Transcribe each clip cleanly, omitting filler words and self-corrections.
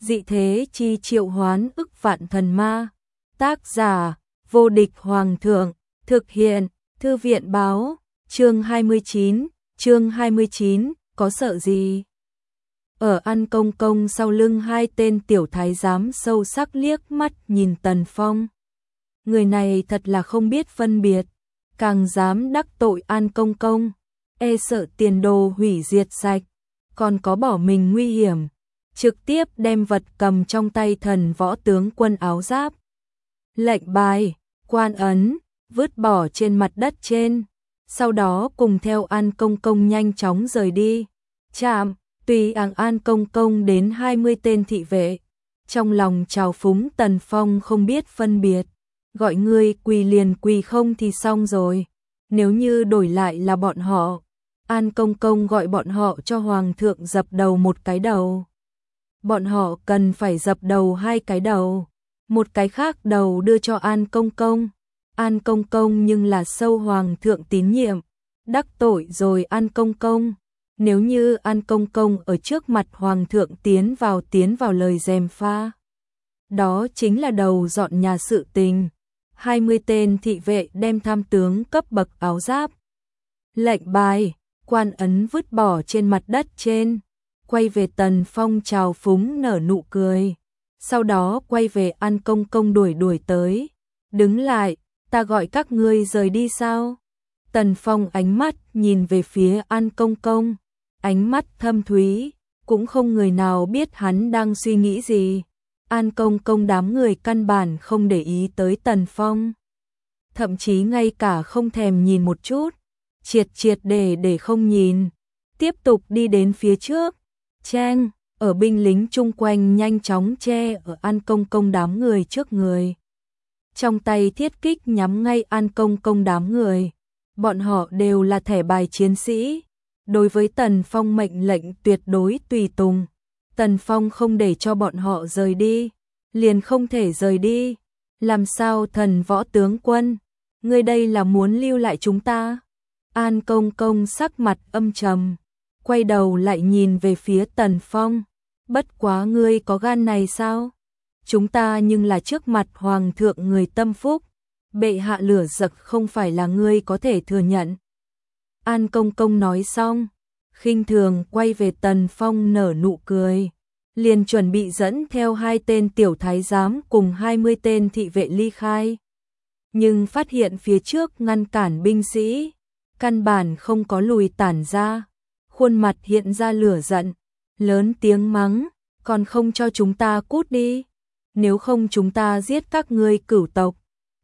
Dị thế chi triệu hoán ức vạn thần ma. Tác giả: Vô địch hoàng thượng. Thực hiện: Thư viện báo. Chương 29, có sợ gì? Ở An Công Công sau lưng hai tên tiểu thái giám sâu sắc liếc mắt nhìn Tần Phong. Người này thật là không biết phân biệt, càng dám đắc tội An Công Công, e sợ tiền đồ hủy diệt sạch, còn có bỏ mình nguy hiểm, trực tiếp đem vật cầm trong tay thần võ tướng quân áo giáp. Lệnh bài, quan ấn, vứt bỏ trên mặt đất trên, sau đó cùng theo An Công Công nhanh chóng rời đi. Chạm, tùy An Công Công đến 20 tên thị vệ, trong lòng trào phúng Tần Phong không biết phân biệt, gọi ngươi quỳ liền quỳ không thì xong rồi, nếu như đổi lại là bọn họ, An Công Công gọi bọn họ cho Hoàng thượng dập đầu một cái đầu. Bọn họ cần phải dập đầu hai cái đầu, một cái khác đầu đưa cho An Công Công. An Công Công nhưng là sâu Hoàng thượng tín nhiệm, đắc tội rồi An Công Công. Nếu như An Công Công ở trước mặt Hoàng thượng tiến vào lời gièm pha, đó chính là đầu dọn nhà sự tình. 20 tên thị vệ đem tham tướng cấp bậc áo giáp, lệnh bài, quan ấn vứt bỏ trên mặt đất trên, quay về Tần Phong chào phúng nở nụ cười, sau đó quay về An Công Công đuổi tới. Đứng lại, ta gọi các ngươi rời đi sao? Tần Phong ánh mắt nhìn về phía An Công Công, ánh mắt thâm thúy, cũng không người nào biết hắn đang suy nghĩ gì. An Công Công đám người căn bản không để ý tới Tần Phong, thậm chí ngay cả không thèm nhìn một chút, triệt để không nhìn, tiếp tục đi đến phía trước. Cheng, ở binh lính chung quanh nhanh chóng che ở An Công Công đám người trước người, trong tay thiết kích nhắm ngay An Công Công đám người. Bọn họ đều là thẻ bài chiến sĩ, đối với Tần Phong mệnh lệnh tuyệt đối tùy tùng. Tần Phong không để cho bọn họ rời đi, liền không thể rời đi. Làm sao thần võ tướng quân, ngươi đây là muốn lưu lại chúng ta? An Công Công sắc mặt âm trầm, quay đầu lại nhìn về phía Tần Phong. Bất quá ngươi có gan này sao? Chúng ta nhưng là trước mặt Hoàng thượng người tâm phúc, bệ hạ lửa giặc không phải là ngươi có thể thừa nhận. An Công Công nói xong, khinh thường quay về Tần Phong nở nụ cười, liền chuẩn bị dẫn theo hai tên tiểu thái giám cùng 20 tên thị vệ ly khai. Nhưng phát hiện phía trước ngăn cản binh sĩ, căn bản không có lùi tản ra, khuôn mặt hiện ra lửa giận, lớn tiếng mắng, còn không cho chúng ta cút đi, nếu không chúng ta giết các ngươi cửu tộc.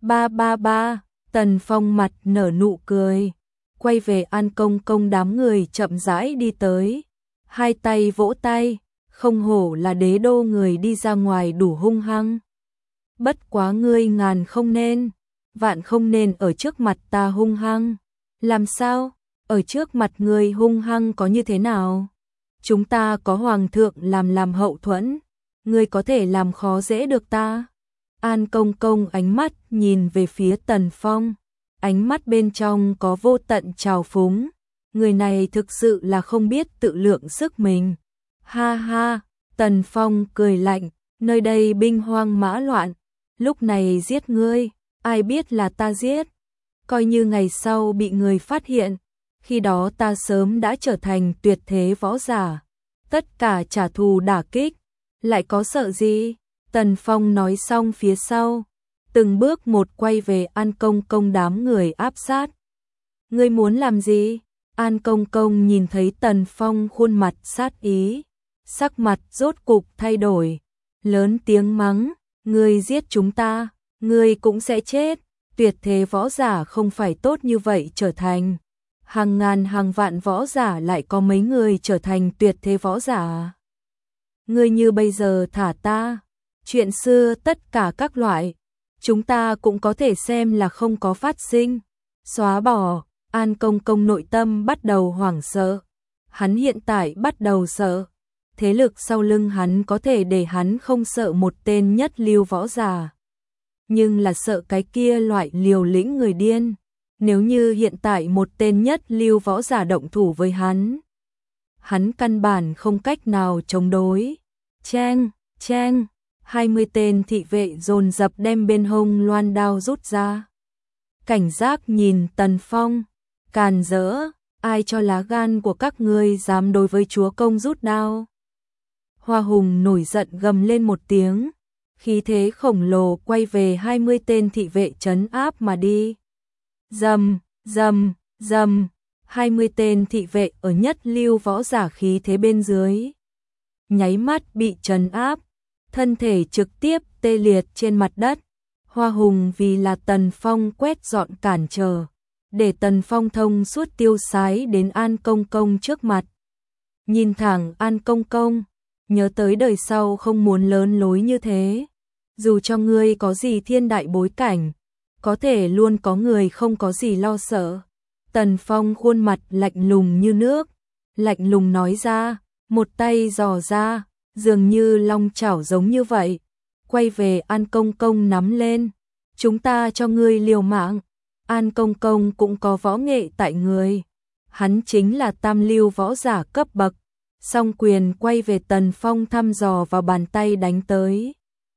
Ba, Tần Phong mặt nở nụ cười, quay về An Công Công đám người chậm rãi đi tới, hai tay vỗ tay, không hổ là đế đô người đi ra ngoài đủ hung hăng. Bất quá ngươi ngàn không nên, vạn không nên ở trước mặt ta hung hăng. Làm sao? Ở trước mặt ngươi hung hăng có như thế nào? Chúng ta có Hoàng thượng làm hậu thuẫn, ngươi có thể làm khó dễ được ta? An Công Công ánh mắt nhìn về phía Tần Phong, ánh mắt bên trong có vô tận trào phúng. Người này thực sự là không biết tự lượng sức mình. Ha ha, Tần Phong cười lạnh, nơi đây binh hoang mã loạn, lúc này giết ngươi, ai biết là ta giết. Coi như ngày sau bị người phát hiện, khi đó ta sớm đã trở thành tuyệt thế võ giả, tất cả trả thù đả kích, lại có sợ gì? Tần Phong nói xong phía sau, từng bước một quay về An Công Công đám người áp sát. Ngươi muốn làm gì? An Công Công nhìn thấy Tần Phong khuôn mặt sát ý, sắc mặt rốt cục thay đổi, lớn tiếng mắng, ngươi giết chúng ta, ngươi cũng sẽ chết, tuyệt thế võ giả không phải tốt như vậy trở thành. Hàng ngàn hàng vạn võ giả lại có mấy người trở thành tuyệt thế võ giả. Ngươi như bây giờ thả ta, chuyện xưa tất cả các loại, chúng ta cũng có thể xem là không có phát sinh, xóa bỏ. An Công Công nội tâm bắt đầu hoảng sợ, hắn hiện tại bắt đầu sợ, thế lực sau lưng hắn có thể để hắn không sợ một tên nhất lưu võ giả, nhưng là sợ cái kia loại liều lĩnh người điên. Nếu như hiện tại một tên nhất lưu võ giả động thủ với hắn căn bản không cách nào chống đối. Cheng, Cheng, 20 tên thị vệ dồn dập đem bên hông loan đao rút ra. Cảnh giác nhìn Tần Phong, càn rỡ, ai cho lá gan của các ngươi dám đối với chúa công rút đao. Hoa Hùng nổi giận gầm lên một tiếng, khí thế khổng lồ quay về 20 tên thị vệ trấn áp mà đi. Rầm, rầm, rầm, 20 tên thị vệ ở nhất lưu võ giả khí thế bên dưới. Nháy mắt bị trấn áp, thân thể trực tiếp tê liệt trên mặt đất. Hoa Hùng vì là Tần Phong quét dọn cản trở, để Tần Phong thông suốt tiêu sái đến An Công Công trước mặt. Nhìn thẳng An Công Công, nhớ tới đời sau không muốn lớn lối như thế. Dù cho ngươi có gì thiên đại bối cảnh, có thể luôn có người không có gì lo sợ. Tần Phong khuôn mặt lạnh lùng như nước, lạnh lùng nói ra, một tay giò ra, dường như long chảo giống như vậy. Quay về An Công Công nắm lên, chúng ta cho ngươi liều mạng. An Công Công cũng có võ nghệ tại người, hắn chính là tam lưu võ giả cấp bậc. Song quyền quay về Tần Phong thăm dò vào bàn tay đánh tới.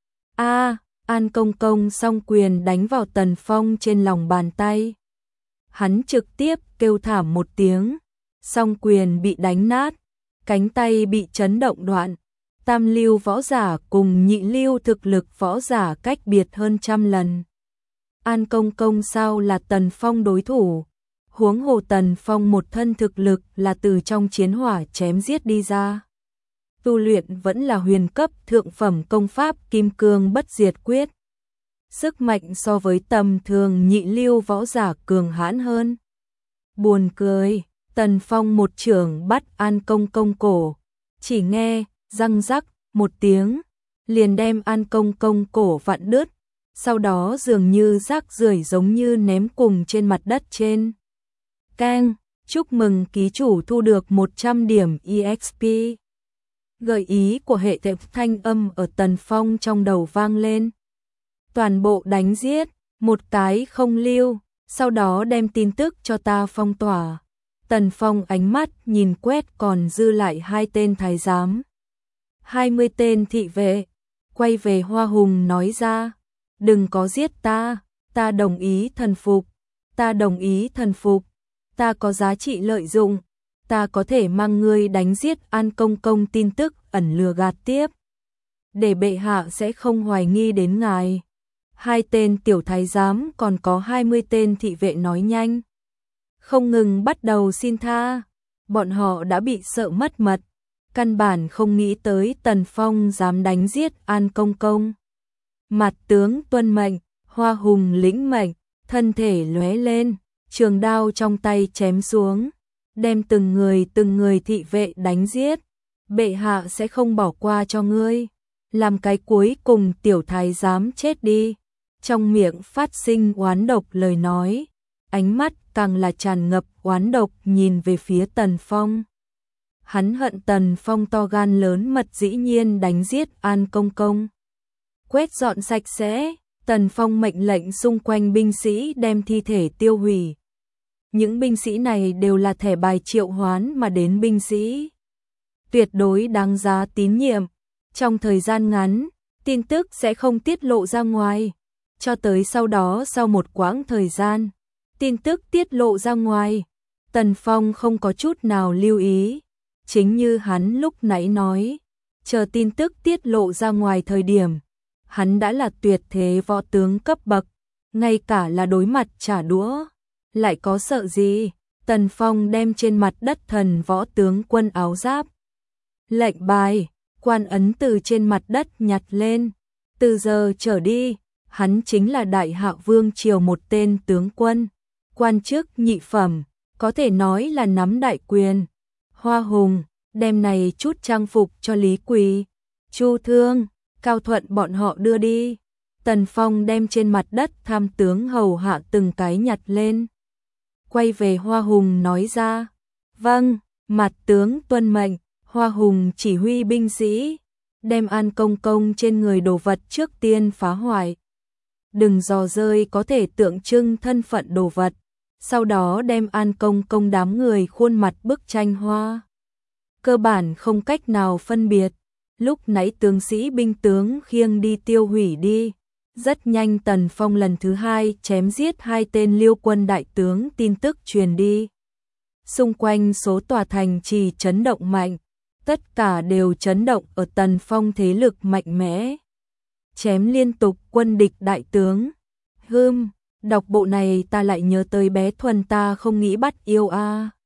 An Công Công song quyền đánh vào Tần Phong trên lòng bàn tay. Hắn trực tiếp kêu thảm một tiếng, song quyền bị đánh nát, cánh tay bị chấn động đoạn. Tam lưu võ giả cùng nhị lưu thực lực võ giả cách biệt hơn trăm lần. An Công Công sao là Tần Phong đối thủ? Huống hồ Tần Phong một thân thực lực là từ trong chiến hỏa chém giết đi ra. Tu luyện vẫn là huyền cấp thượng phẩm công pháp Kim Cương Bất Diệt Quyết. Sức mạnh so với tầm thường nhị lưu võ giả cường hãn hơn. Buồn cười, Tần Phong một chưởng bắt An Công Công cổ, chỉ nghe răng rắc một tiếng, liền đem An Công Công cổ vặn đứt, sau đó dường như rác rưởi giống như ném cùng trên mặt đất trên. Keng, chúc mừng ký chủ thu được 100 điểm EXP. Gợi ý của hệ thống thanh âm ở Tần Phong trong đầu vang lên. Toàn bộ đánh giết, một cái không lưu, sau đó đem tin tức cho ta phong tỏa. Tần Phong ánh mắt nhìn quét còn dư lại 2 tên thái giám. 20 tên thị vệ, quay về Hoa Hùng nói ra, đừng có giết ta đồng ý thần phục, ta đồng ý thần phục, ta có giá trị lợi dụng, ta có thể mang ngươi đánh giết An Công Công tin tức ẩn lừa gạt tiếp. Để bệ hạ sẽ không hoài nghi đến ngài. 2 tên tiểu thái giám còn có 20 tên thị vệ nói nhanh. Không ngừng bắt đầu xin tha, bọn họ đã bị sợ mất mật, căn bản không nghĩ tới Tần Phong dám đánh giết An Công Công. Mặt tướng tuân mệnh, Hoa Hùng lĩnh mệnh, thân thể lóe lên, trường đao trong tay chém xuống, đem từng người thị vệ đánh giết. Bệ hạ sẽ không bỏ qua cho ngươi, làm cái cuối cùng tiểu thái giám chết đi. Trong miệng phát sinh oán độc lời nói, ánh mắt càng là tràn ngập oán độc nhìn về phía Tần Phong. Hắn hận Tần Phong to gan lớn mật dĩ nhiên đánh giết An Công Công. Quét dọn sạch sẽ, Tần Phong mệnh lệnh xung quanh binh sĩ đem thi thể tiêu hủy. Những binh sĩ này đều là thẻ bài triệu hoán mà đến binh sĩ. Tuyệt đối đáng giá tín nhiệm. Trong thời gian ngắn, tin tức sẽ không tiết lộ ra ngoài. Cho tới sau đó sau một quãng thời gian, tin tức tiết lộ ra ngoài, Tần Phong không có chút nào lưu ý. Chính như hắn lúc nãy nói, chờ tin tức tiết lộ ra ngoài thời điểm, hắn đã là tuyệt thế võ tướng cấp bậc, ngay cả là đối mặt trả đũa, lại có sợ gì. Tần Phong đem trên mặt đất thần võ tướng quân áo giáp, lệnh bài, quan ấn từ trên mặt đất nhặt lên. Từ giờ trở đi, hắn chính là Đại Hạ Vương triều một tên tướng quân, quan chức nhị phẩm, có thể nói là nắm đại quyền. Hoa Hùng, đem này chút trang phục cho Lý Quỳ, Chu Thương, Cao Thuận bọn họ đưa đi. Tần Phong đem trên mặt đất tham tướng hầu hạ từng cái nhặt lên. Quay về Hoa Hùng nói ra, vâng, mặt tướng tuân mệnh. Hoa Hùng chỉ huy binh sĩ, đem An Công Công trên người đồ vật trước tiên phá hoại. Đừng dò rơi có thể tượng trưng thân phận đồ vật, sau đó đem An Công Công đám người khuôn mặt bức tranh hoa. Cơ bản không cách nào phân biệt, lúc nãy tướng sĩ binh tướng khiêng đi tiêu hủy đi. Rất nhanh Tần Phong lần thứ hai chém giết 2 tên Liêu quân đại tướng, tin tức truyền đi. Xung quanh số tòa thành trì chấn động mạnh, tất cả đều chấn động ở Tần Phong thế lực mạnh mẽ. Chém liên tục quân địch đại tướng. Đọc bộ này ta lại nhớ tới bé Thuần ta không nghĩ bắt yêu a.